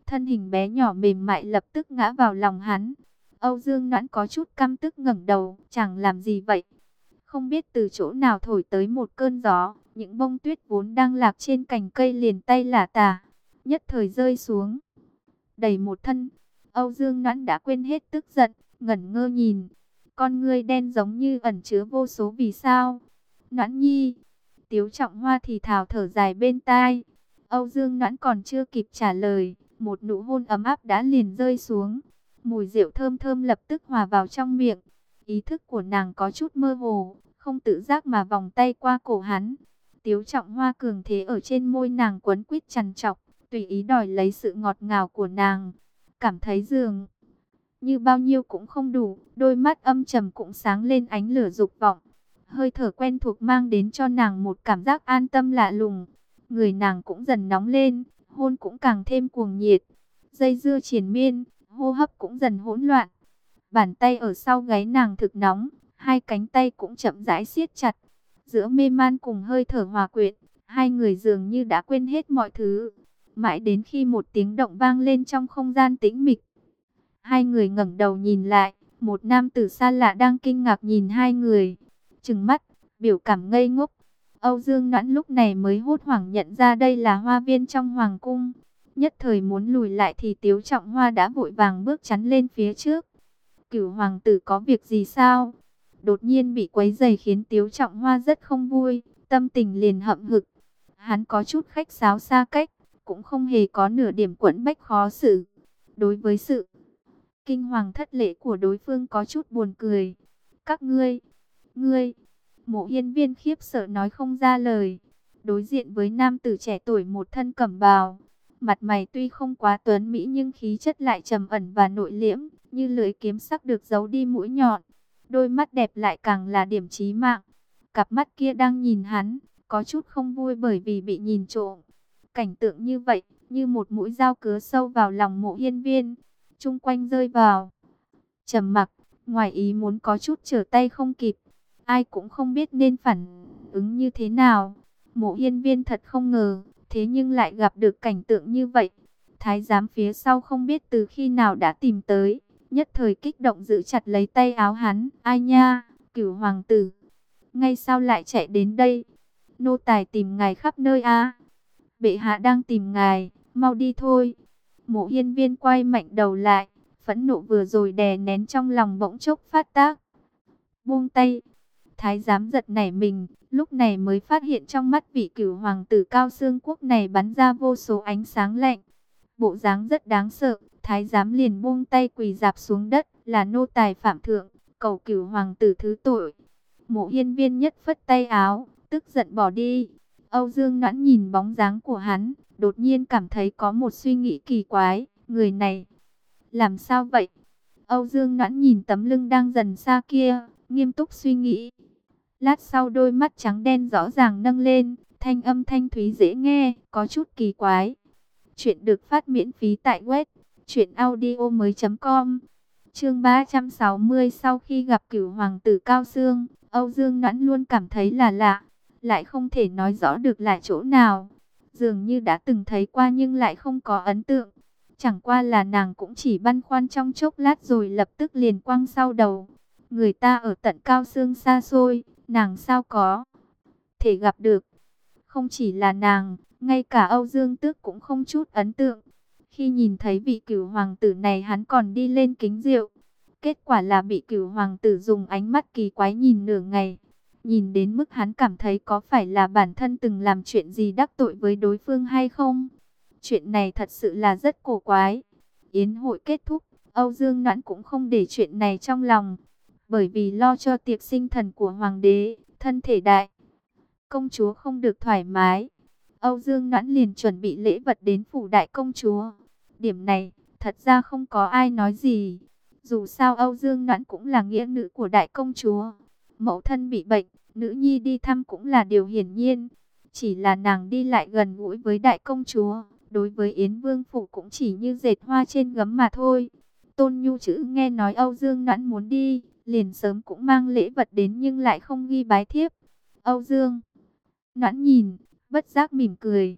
thân hình bé nhỏ mềm mại lập tức ngã vào lòng hắn. Âu Dương Noãn có chút căm tức ngẩng đầu, chẳng làm gì vậy? Không biết từ chỗ nào thổi tới một cơn gió, những bông tuyết vốn đang lạc trên cành cây liền tay lả tả, nhất thời rơi xuống, đầy một thân. Âu Dương Noãn đã quên hết tức giận, ngẩn ngơ nhìn, con ngươi đen giống như ẩn chứa vô số vì sao. Noãn nhi, Tiếu Trọng Hoa thì thào thở dài bên tai. Âu Dương Noãn còn chưa kịp trả lời, một nụ hôn ấm áp đã liền rơi xuống. Mùi rượu thơm thơm lập tức hòa vào trong miệng. Ý thức của nàng có chút mơ hồ, không tự giác mà vòng tay qua cổ hắn. Tiếu Trọng Hoa cường thế ở trên môi nàng quấn quýt chằn chọc, tùy ý đòi lấy sự ngọt ngào của nàng. Cảm thấy dường như bao nhiêu cũng không đủ, đôi mắt âm trầm cũng sáng lên ánh lửa dục vọng. Hơi thở quen thuộc mang đến cho nàng một cảm giác an tâm lạ lùng. Người nàng cũng dần nóng lên, hôn cũng càng thêm cuồng nhiệt. Dây dưa triền miên, hô hấp cũng dần hỗn loạn. Bàn tay ở sau gáy nàng thực nóng, hai cánh tay cũng chậm rãi siết chặt. Giữa mê man cùng hơi thở hòa quyện, hai người dường như đã quên hết mọi thứ. Mãi đến khi một tiếng động vang lên trong không gian tĩnh mịch. Hai người ngẩng đầu nhìn lại, một nam tử xa lạ đang kinh ngạc nhìn hai người. Trừng mắt, biểu cảm ngây ngốc. Âu Dương Noãn lúc này mới hốt hoảng nhận ra đây là hoa viên trong hoàng cung. Nhất thời muốn lùi lại thì Tiếu Trọng Hoa đã vội vàng bước chắn lên phía trước. Cửu hoàng tử có việc gì sao? Đột nhiên bị quấy rầy khiến Tiếu Trọng Hoa rất không vui, tâm tình liền hậm hực. Hắn có chút khách sáo xa cách, cũng không hề có nửa điểm quẫn bách khó xử. Đối với sự kinh hoàng thất lễ của đối phương có chút buồn cười. Các ngươi, ngươi, Mộ Hiên Viên khiếp sợ nói không ra lời. Đối diện với nam tử trẻ tuổi một thân cẩm bào, mặt mày tuy không quá tuấn mỹ nhưng khí chất lại trầm ẩn và nội liễm, như lưỡi kiếm sắc được giấu đi mũi nhọn. Đôi mắt đẹp lại càng là điểm chí mạng. Cặp mắt kia đang nhìn hắn, có chút không vui bởi vì bị nhìn trộm. Cảnh tượng như vậy, như một mũi dao cứa sâu vào lòng Mộ Hiên Viên. Chung quanh rơi vào trầm mặc, ngoài ý muốn có chút trở tay không kịp. Ai cũng không biết nên phản ứng như thế nào. Mộ Hiên Viên thật không ngờ, thế nhưng lại gặp được cảnh tượng như vậy. Thái giám phía sau không biết từ khi nào đã tìm tới, nhất thời kích động giữ chặt lấy tay áo hắn. Ai nha, Cửu hoàng tử, ngay sao lại chạy đến đây? Nô tài tìm ngài khắp nơi a. Bệ hạ đang tìm ngài, mau đi thôi. Mộ Hiên Viên quay mạnh đầu lại, phẫn nộ vừa rồi đè nén trong lòng bỗng chốc phát tác. Buông tay. Thái giám giật nảy mình, lúc này mới phát hiện trong mắt vị Cửu hoàng tử cao xương quốc này bắn ra vô số ánh sáng lạnh. Bộ dáng rất đáng sợ, thái giám liền buông tay quỳ rạp xuống đất, là nô tài phạm thượng, cầu Cửu hoàng tử thứ tội. Mộ Hiên Viên nhất phất tay áo, tức giận bỏ đi. Âu Dương Noãn nhìn bóng dáng của hắn, đột nhiên cảm thấy có một suy nghĩ kỳ quái, người này làm sao vậy? Âu Dương Noãn nhìn tấm lưng đang dần xa kia, nghiêm túc suy nghĩ. Lát sau đôi mắt trắng đen rõ ràng nâng lên, thanh âm thanh thúy dễ nghe, có chút kỳ quái. Chuyện được phát miễn phí tại web truyện audio mới chấm com. Chương ba trăm sáu mươi, sau khi gặp Cửu hoàng tử Cao Xương, Âu Dương Noãn luôn cảm thấy là lạ, lại không thể nói rõ được là chỗ nào. Dường như đã từng thấy qua nhưng lại không có ấn tượng. Chẳng qua là nàng cũng chỉ băn khoăn trong chốc lát rồi lập tức liền quăng sau đầu. Người ta ở tận Cao Xương xa xôi, nàng sao có thể gặp được. Không chỉ là nàng, ngay cả Âu Dương Tước cũng không chút ấn tượng. Khi nhìn thấy vị Cửu hoàng tử này hắn còn đi lên kính rượu. Kết quả là bị Cửu hoàng tử dùng ánh mắt kỳ quái nhìn nửa ngày. Nhìn đến mức hắn cảm thấy có phải là bản thân từng làm chuyện gì đắc tội với đối phương hay không. Chuyện này thật sự là rất cổ quái. Yến hội kết thúc, Âu Dương Noãn cũng không để chuyện này trong lòng. Bởi vì lo cho tiệc sinh thần của hoàng đế, thân thể đại công chúa không được thoải mái. Âu Dương Noãn liền chuẩn bị lễ vật đến phủ đại công chúa. Điểm này, thật ra không có ai nói gì. Dù sao Âu Dương Noãn cũng là nghĩa nữ của đại công chúa. Mẫu thân bị bệnh, nữ nhi đi thăm cũng là điều hiển nhiên. Chỉ là nàng đi lại gần gũi với đại công chúa, đối với Yến Vương phủ cũng chỉ như dệt hoa trên gấm mà thôi. Tôn Nhu chữ nghe nói Âu Dương Noãn muốn đi, liền sớm cũng mang lễ vật đến nhưng lại không ghi bái thiếp. Âu Dương Noãn nhìn, bất giác mỉm cười,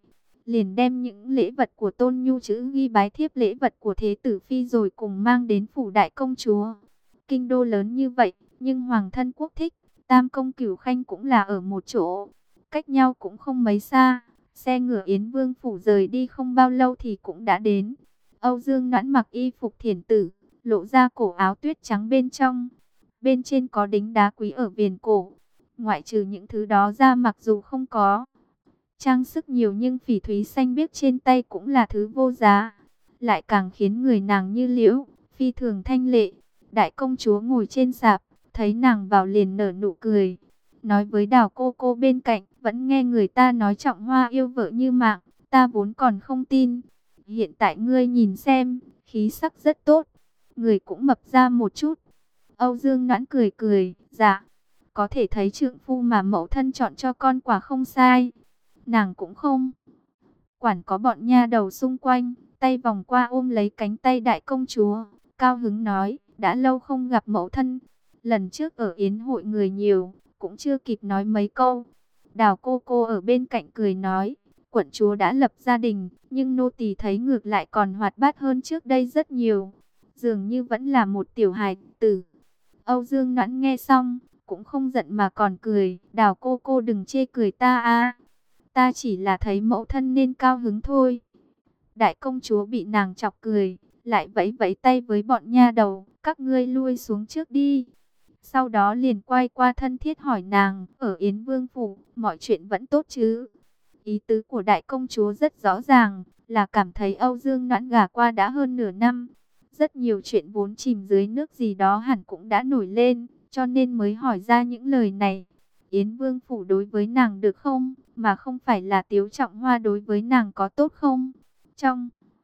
liền đem những lễ vật của Tôn Nhu chữ ghi bái thiếp lễ vật của thế tử phi rồi cùng mang đến phủ đại công chúa. Kinh đô lớn như vậy, nhưng hoàng thân quốc thích, tam công cửu khanh cũng là ở một chỗ, cách nhau cũng không mấy xa. Xe ngựa Yến Vương phủ rời đi không bao lâu thì cũng đã đến. Âu Dương Noãn mặc y phục thiển tử, lộ ra cổ áo tuyết trắng bên trong. Bên trên có đính đá quý ở viền cổ. Ngoại trừ những thứ đó ra, mặc dù không có trang sức nhiều nhưng phỉ thúy xanh biếc trên tay cũng là thứ vô giá, lại càng khiến người nàng như liễu, phi thường thanh lệ. Đại công chúa ngồi trên sạp, thấy nàng vào liền nở nụ cười, nói với Đào cô cô bên cạnh, vẫn nghe người ta nói Trọng Hoa yêu vợ như mạng, ta vốn còn không tin. Hiện tại ngươi nhìn xem, khí sắc rất tốt, người cũng mập ra một chút. Âu Dương Noãn cười cười, dạ, có thể thấy trượng phu mà mẫu thân chọn cho con quả không sai. Nàng cũng không quản có bọn nha đầu xung quanh, tay vòng qua ôm lấy cánh tay đại công chúa, cao hứng nói, đã lâu không gặp mẫu thân. Lần trước ở yến hội người nhiều, cũng chưa kịp nói mấy câu. Đào cô cô ở bên cạnh cười nói, quận chúa đã lập gia đình, nhưng nô tỳ thấy ngược lại còn hoạt bát hơn trước đây rất nhiều. Dường như vẫn là một tiểu hài tử. Âu Dương Noãn nghe xong, cũng không giận mà còn cười, Đào cô cô đừng chê cười ta a, ta chỉ là thấy mẫu thân nên cao hứng thôi. Đại công chúa bị nàng chọc cười, lại vẫy vẫy tay với bọn nha đầu, các ngươi lui xuống trước đi. Sau đó liền quay qua thân thiết hỏi nàng, ở Yến Vương phủ, mọi chuyện vẫn tốt chứ? Ý tứ của đại công chúa rất rõ ràng, là cảm thấy Âu Dương Noãn gả qua đã hơn nửa năm. Rất nhiều chuyện vốn chìm dưới nước gì đó hẳn cũng đã nổi lên, cho nên mới hỏi ra những lời này. Yến Vương phủ đối với nàng được không, mà không phải là Tiếu Trọng Hoa đối với nàng có tốt không? Trong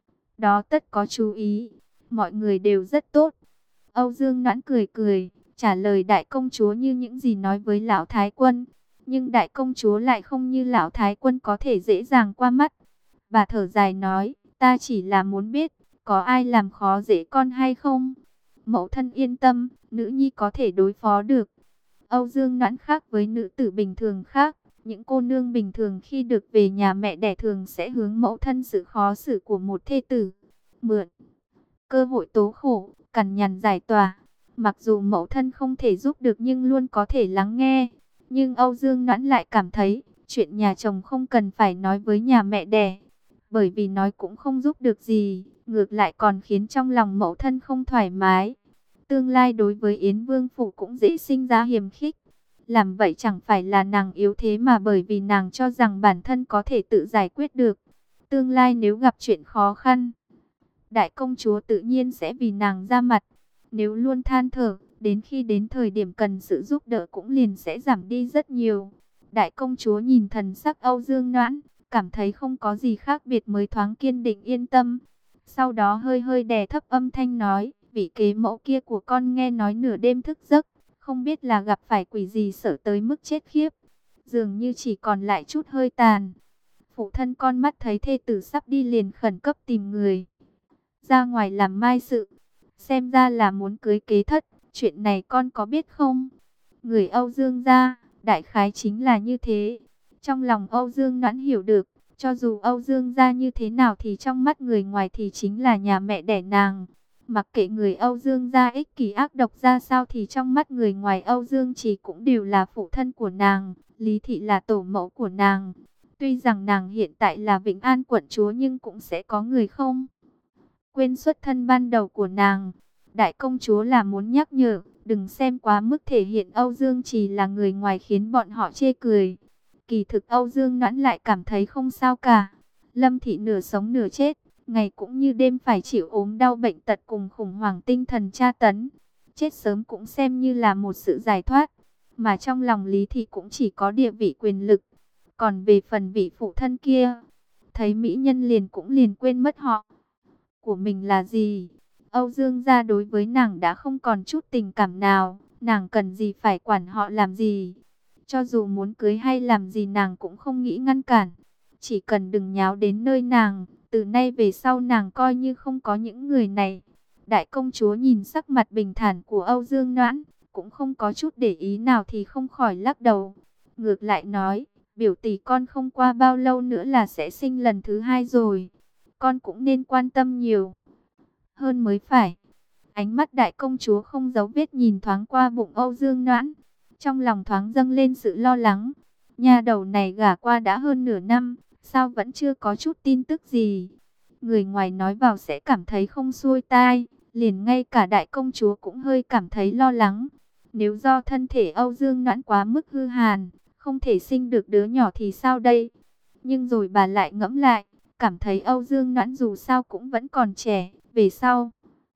đó tất có chú ý, mọi người đều rất tốt. Âu Dương Noãn cười cười, trả lời đại công chúa như những gì nói với lão thái quân. Nhưng đại công chúa lại không như lão thái quân có thể dễ dàng qua mắt. Bà thở dài nói, ta chỉ là muốn biết, có ai làm khó dễ con hay không? Mẫu thân yên tâm, nữ nhi có thể đối phó được. Âu Dương Noãn khác với nữ tử bình thường khác. Những cô nương bình thường khi được về nhà mẹ đẻ thường sẽ hướng mẫu thân sự khó xử của một thê tử. Mượn cơ hội tố khổ, cằn nhằn giải tỏa. Mặc dù mẫu thân không thể giúp được nhưng luôn có thể lắng nghe. Nhưng Âu Dương Noãn lại cảm thấy, chuyện nhà chồng không cần phải nói với nhà mẹ đẻ. Bởi vì nói cũng không giúp được gì, ngược lại còn khiến trong lòng mẫu thân không thoải mái. Tương lai đối với Yến Vương phủ cũng dễ sinh ra hiềm khích. Làm vậy chẳng phải là nàng yếu thế mà bởi vì nàng cho rằng bản thân có thể tự giải quyết được. Tương lai nếu gặp chuyện khó khăn, đại công chúa tự nhiên sẽ vì nàng ra mặt. Nếu luôn than thở, đến khi đến thời điểm cần sự giúp đỡ cũng liền sẽ giảm đi rất nhiều. Đại công chúa nhìn thần sắc Âu Dương Noãn, cảm thấy không có gì khác biệt mới thoáng kiên định yên tâm. Sau đó hơi hơi đè thấp âm thanh nói, vị kế mẫu kia của con nghe nói nửa đêm thức giấc, không biết là gặp phải quỷ gì sợ tới mức chết khiếp. Dường như chỉ còn lại chút hơi tàn. Phụ thân con mắt thấy thê tử sắp đi liền khẩn cấp tìm người ra ngoài làm mai sự. Xem ra là muốn cưới kế thất, chuyện này con có biết không? Người Âu Dương gia, đại khái chính là như thế. Trong lòng Âu Dương Noãn hiểu được, cho dù Âu Dương gia như thế nào thì trong mắt người ngoài thì chính là nhà mẹ đẻ nàng. Mặc kệ người Âu Dương gia ích kỷ ác độc ra sao thì trong mắt người ngoài Âu Dương chỉ cũng đều là phụ thân của nàng, Lý Thị là tổ mẫu của nàng. Tuy rằng nàng hiện tại là Vĩnh An quận chúa nhưng cũng sẽ có người không quên xuất thân ban đầu của nàng. Đại công chúa là muốn nhắc nhở, đừng xem quá mức thể hiện Âu Dương chỉ là người ngoài khiến bọn họ chê cười. Kỳ thực Âu Dương Noãn lại cảm thấy không sao cả. Lâm Thị nửa sống nửa chết, ngày cũng như đêm phải chịu ốm đau bệnh tật cùng khủng hoảng tinh thần tra tấn. Chết sớm cũng xem như là một sự giải thoát. Mà trong lòng Lý Thị cũng chỉ có địa vị quyền lực. Còn về phần vị phụ thân kia, thấy mỹ nhân liền cũng liền quên mất họ của mình là gì. Âu Dương gia đối với nàng đã không còn chút tình cảm nào, nàng cần gì phải quản họ làm gì. Cho dù muốn cưới hay làm gì nàng cũng không nghĩ ngăn cản. Chỉ cần đừng nháo đến nơi nàng, từ nay về sau nàng coi như không có những người này. Đại công chúa nhìn sắc mặt bình thản của Âu Dương Noãn, cũng không có chút để ý nào thì không khỏi lắc đầu. Ngược lại nói, Biểu tỷ con không qua bao lâu nữa là sẽ sinh lần thứ hai rồi. Con cũng nên quan tâm nhiều hơn mới phải. Ánh mắt đại công chúa không giấu vết nhìn thoáng qua bụng Âu Dương Noãn. Trong lòng thoáng dâng lên sự lo lắng. Nha đầu này gả qua đã hơn nửa năm, sao vẫn chưa có chút tin tức gì. Người ngoài nói vào sẽ cảm thấy không xuôi tai, liền ngay cả đại công chúa cũng hơi cảm thấy lo lắng. Nếu do thân thể Âu Dương Noãn quá mức hư hàn, không thể sinh được đứa nhỏ thì sao đây? Nhưng rồi bà lại ngẫm lại, cảm thấy Âu Dương Noãn dù sao cũng vẫn còn trẻ, về sau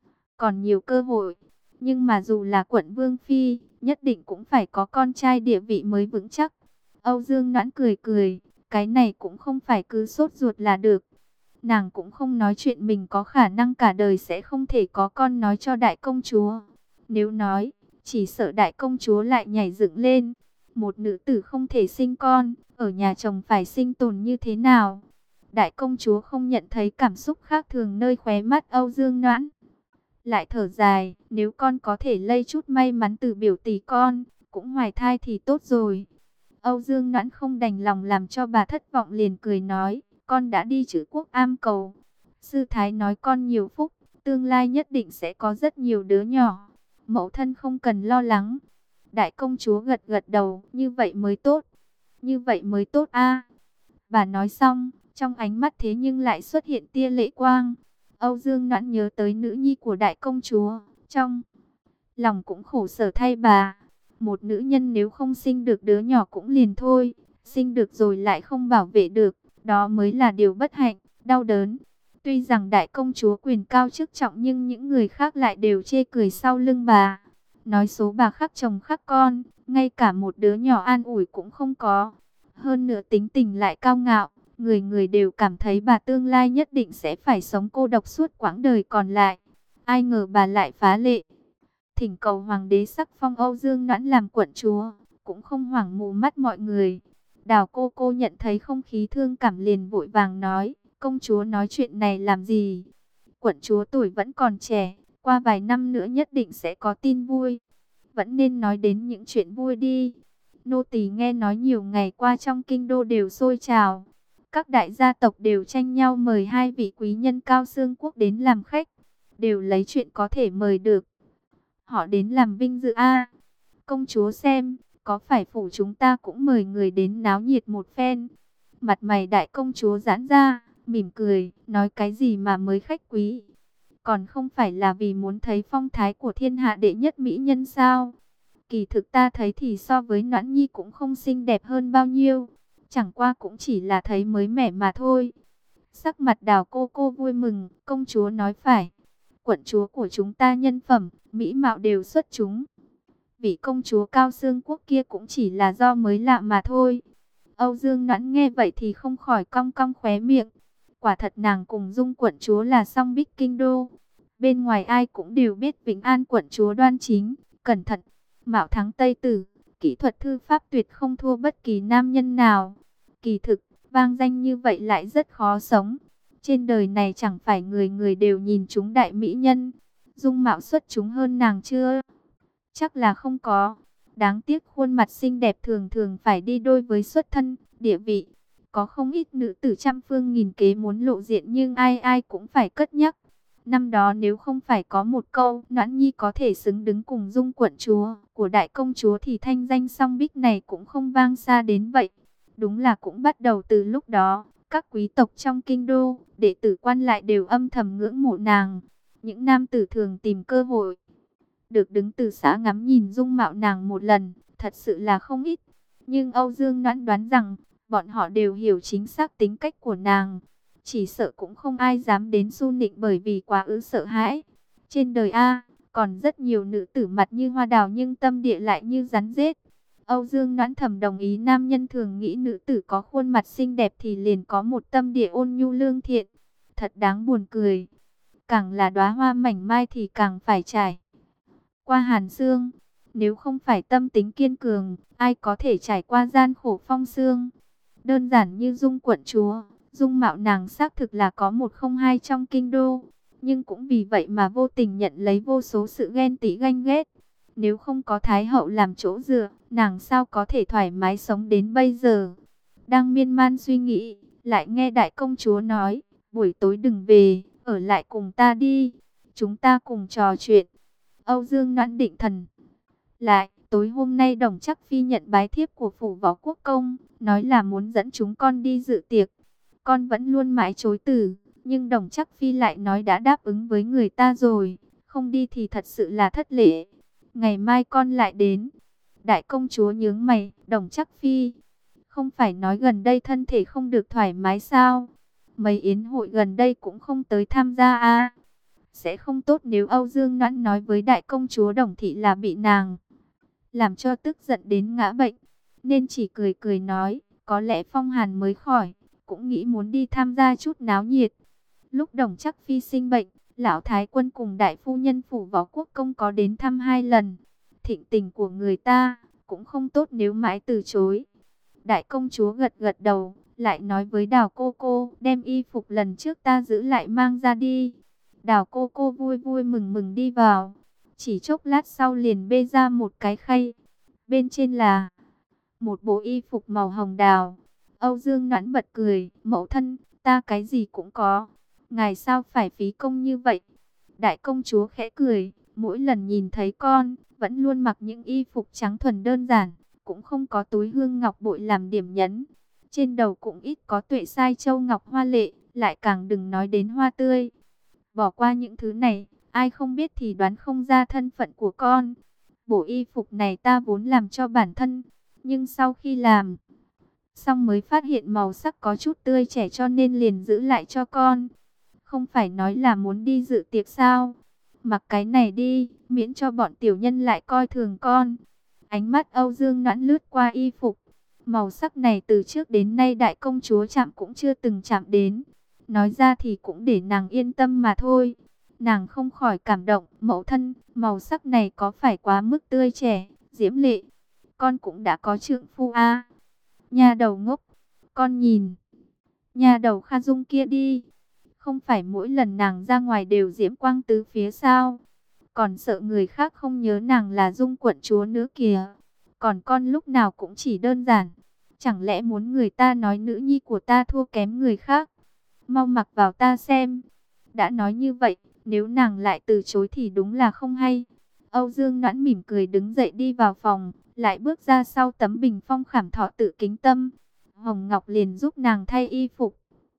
còn nhiều cơ hội. Nhưng mà dù là quận vương phi, nhất định cũng phải có con trai địa vị mới vững chắc. Âu Dương Noãn cười cười, cái này cũng không phải cứ sốt ruột là được. Nàng cũng không nói chuyện mình có khả năng cả đời sẽ không thể có con nói cho đại công chúa. Nếu nói, chỉ sợ đại công chúa lại nhảy dựng lên. Một nữ tử không thể sinh con, ở nhà chồng phải sinh tồn như thế nào? Đại công chúa không nhận thấy cảm xúc khác thường nơi khóe mắt Âu Dương Noãn. Lại thở dài, nếu con có thể lây chút may mắn từ biểu tỷ con, cũng hoài thai thì tốt rồi. Âu Dương Noãn không đành lòng làm cho bà thất vọng, liền cười nói, con đã đi chữ quốc am cầu. Sư thái nói con nhiều phúc, tương lai nhất định sẽ có rất nhiều đứa nhỏ. Mẫu thân không cần lo lắng. Đại công chúa gật gật đầu, như vậy mới tốt. Như vậy mới tốt a. Bà nói xong, trong ánh mắt thế nhưng lại xuất hiện tia lệ quang. Âu Dương Noãn nhớ tới nữ nhi của đại công chúa, trong lòng cũng khổ sở thay bà. Một nữ nhân nếu không sinh được đứa nhỏ cũng liền thôi, sinh được rồi lại không bảo vệ được, đó mới là điều bất hạnh, đau đớn. Tuy rằng đại công chúa quyền cao chức trọng nhưng những người khác lại đều chê cười sau lưng bà. Nói số bà khắc chồng khắc con, ngay cả một đứa nhỏ an ủi cũng không có. Hơn nữa tính tình lại cao ngạo, người người đều cảm thấy bà tương lai nhất định sẽ phải sống cô độc suốt quãng đời còn lại. Ai ngờ bà lại phá lệ, thỉnh cầu hoàng đế sắc phong Âu Dương Noãn làm quận chúa, cũng không hoảng mù mắt mọi người. Đào cô cô nhận thấy không khí thương cảm liền vội vàng nói, công chúa nói chuyện này làm gì? Quận chúa tuổi vẫn còn trẻ, qua vài năm nữa nhất định sẽ có tin vui. Vẫn nên nói đến những chuyện vui đi. Nô tỳ nghe nói nhiều ngày qua trong kinh đô đều sôi trào. Các đại gia tộc đều tranh nhau mời hai vị quý nhân Cao Xương Quốc đến làm khách. Đều lấy chuyện có thể mời được họ đến làm vinh dự a. Công chúa xem, có phải phủ chúng ta cũng mời người đến náo nhiệt một phen? Mặt mày đại công chúa giãn ra, mỉm cười, nói cái gì mà mới khách quý? Còn không phải là vì muốn thấy phong thái của thiên hạ đệ nhất mỹ nhân sao? Kỳ thực ta thấy thì so với Noãn Nhi cũng không xinh đẹp hơn bao nhiêu. Chẳng qua cũng chỉ là thấy mới mẻ mà thôi. Sắc mặt Đào cô cô vui mừng, công chúa nói phải. Quận chúa của chúng ta nhân phẩm, mỹ mạo đều xuất chúng. Vị công chúa Cao Xương Quốc kia cũng chỉ là do mới lạ mà thôi. Âu Dương Noãn nghe vậy thì không khỏi cong cong khóe miệng. Quả thật nàng cùng Dung quận chúa là song bích kinh đô. Bên ngoài ai cũng đều biết Vĩnh An quận chúa đoan chính, cẩn thận, mạo thắng Tây Tử, kỹ thuật thư pháp tuyệt không thua bất kỳ nam nhân nào. Kỳ thực, vang danh như vậy lại rất khó sống. Trên đời này chẳng phải người người đều nhìn chúng đại mỹ nhân. Dung mạo xuất chúng hơn nàng chưa? Chắc là không có. Đáng tiếc khuôn mặt xinh đẹp thường thường phải đi đôi với xuất thân, địa vị. Có không ít nữ tử trăm phương nghìn kế muốn lộ diện nhưng ai ai cũng phải cất nhắc. Năm đó nếu không phải có một câu Noãn Nhi có thể xứng đứng cùng Dung quận chúa của đại công chúa thì thanh danh song bích này cũng không vang xa đến vậy. Đúng là cũng bắt đầu từ lúc đó, các quý tộc trong kinh đô, đệ tử quan lại đều âm thầm ngưỡng mộ nàng. Những nam tử thường tìm cơ hội được đứng từ xã ngắm nhìn dung mạo nàng một lần, thật sự là không ít. Nhưng Âu Dương Noãn đoán rằng, bọn họ đều hiểu chính xác tính cách của nàng. Chỉ sợ cũng không ai dám đến su nịnh bởi vì quá ư sợ hãi. Trên đời A, còn rất nhiều nữ tử mặt như hoa đào nhưng tâm địa lại như rắn rết. Âu Dương Noãn thầm đồng ý nam nhân thường nghĩ nữ tử có khuôn mặt xinh đẹp thì liền có một tâm địa ôn nhu lương thiện. Thật đáng buồn cười. Càng là đóa hoa mảnh mai thì càng phải trải qua hàn xương. Nếu không phải tâm tính kiên cường, ai có thể trải qua gian khổ phong xương. Đơn giản như Dung quận chúa, dung mạo nàng xác thực là có một không hai trong kinh đô. Nhưng cũng vì vậy mà vô tình nhận lấy vô số sự ghen tị ganh ghét. Nếu không có Thái hậu làm chỗ dựa, nàng sao có thể thoải mái sống đến bây giờ. đang miên man suy nghĩ, lại nghe đại công chúa nói, buổi tối đừng về, ở lại cùng ta đi, chúng ta cùng trò chuyện. Âu Dương Noãn định thần lại, tối hôm nay Đồng Trắc Phi nhận bái thiếp của phủ Võ Quốc công, nói là muốn dẫn chúng con đi dự tiệc. Con vẫn luôn mãi chối từ, nhưng Đồng Trắc Phi lại nói đã đáp ứng với người ta rồi, không đi thì thật sự là thất lễ. Ngày mai con lại đến. Đại công chúa nhướng mày, Đồng Trắc Phi, không phải nói gần đây thân thể không được thoải mái sao? Mấy yến hội gần đây cũng không tới tham gia à? Sẽ không tốt nếu Âu Dương Noãn nói với đại công chúa Đồng Thị là bị nàng làm cho tức giận đến ngã bệnh, nên chỉ cười cười nói, có lẽ phong hàn mới khỏi, cũng nghĩ muốn đi tham gia chút náo nhiệt. Lúc Đồng Trắc Phi sinh bệnh, lão thái quân cùng đại phu nhân phủ Võ Quốc công có đến thăm hai lần. Thịnh tình của người ta cũng không tốt nếu mãi từ chối. Đại công chúa gật gật đầu, lại nói với Đào cô cô, đem y phục lần trước ta giữ lại mang ra đi. Đào cô cô vui vui mừng mừng đi vào, chỉ chốc lát sau liền bê ra một cái khay, bên trên là một bộ y phục màu hồng đào. Âu Dương Noãn bật cười, mẫu thân, ta cái gì cũng có, ngài sao phải phí công như vậy? Đại công chúa khẽ cười, mỗi lần nhìn thấy con, vẫn luôn mặc những y phục trắng thuần đơn giản, cũng không có túi hương ngọc bội làm điểm nhấn. Trên đầu cũng ít có tuệ sai châu ngọc hoa lệ, lại càng đừng nói đến hoa tươi. Bỏ qua những thứ này, ai không biết thì đoán không ra thân phận của con. Bộ y phục này ta vốn làm cho bản thân, nhưng sau khi làm xong mới phát hiện màu sắc có chút tươi trẻ cho nên liền giữ lại cho con. Không phải nói là muốn đi dự tiệc sao? Mặc cái này đi, miễn cho bọn tiểu nhân lại coi thường con. Ánh mắt Âu Dương Noãn lướt qua y phục. Màu sắc này từ trước đến nay đại công chúa chạm cũng chưa từng chạm đến. Nói ra thì cũng để nàng yên tâm mà thôi. Nàng không khỏi cảm động, mẫu thân, màu sắc này có phải quá mức tươi trẻ, diễm lệ? Con cũng đã có trượng phu a. À? Nha đầu ngốc, con nhìn nha đầu Kha Dung kia đi. Không phải mỗi lần nàng ra ngoài đều diễm quang tứ phía sao? Còn sợ người khác không nhớ nàng là Dung quận chúa nữa kìa. Còn con lúc nào cũng chỉ đơn giản. Chẳng lẽ muốn người ta nói nữ nhi của ta thua kém người khác? Mau mặc vào ta xem. Đã nói như vậy, nếu nàng lại từ chối thì đúng là không hay. Âu Dương Noãn mỉm cười đứng dậy đi vào phòng, lại bước ra sau tấm bình phong khảm thọ tự kính tâm. Hồng Ngọc liền giúp nàng thay y phục.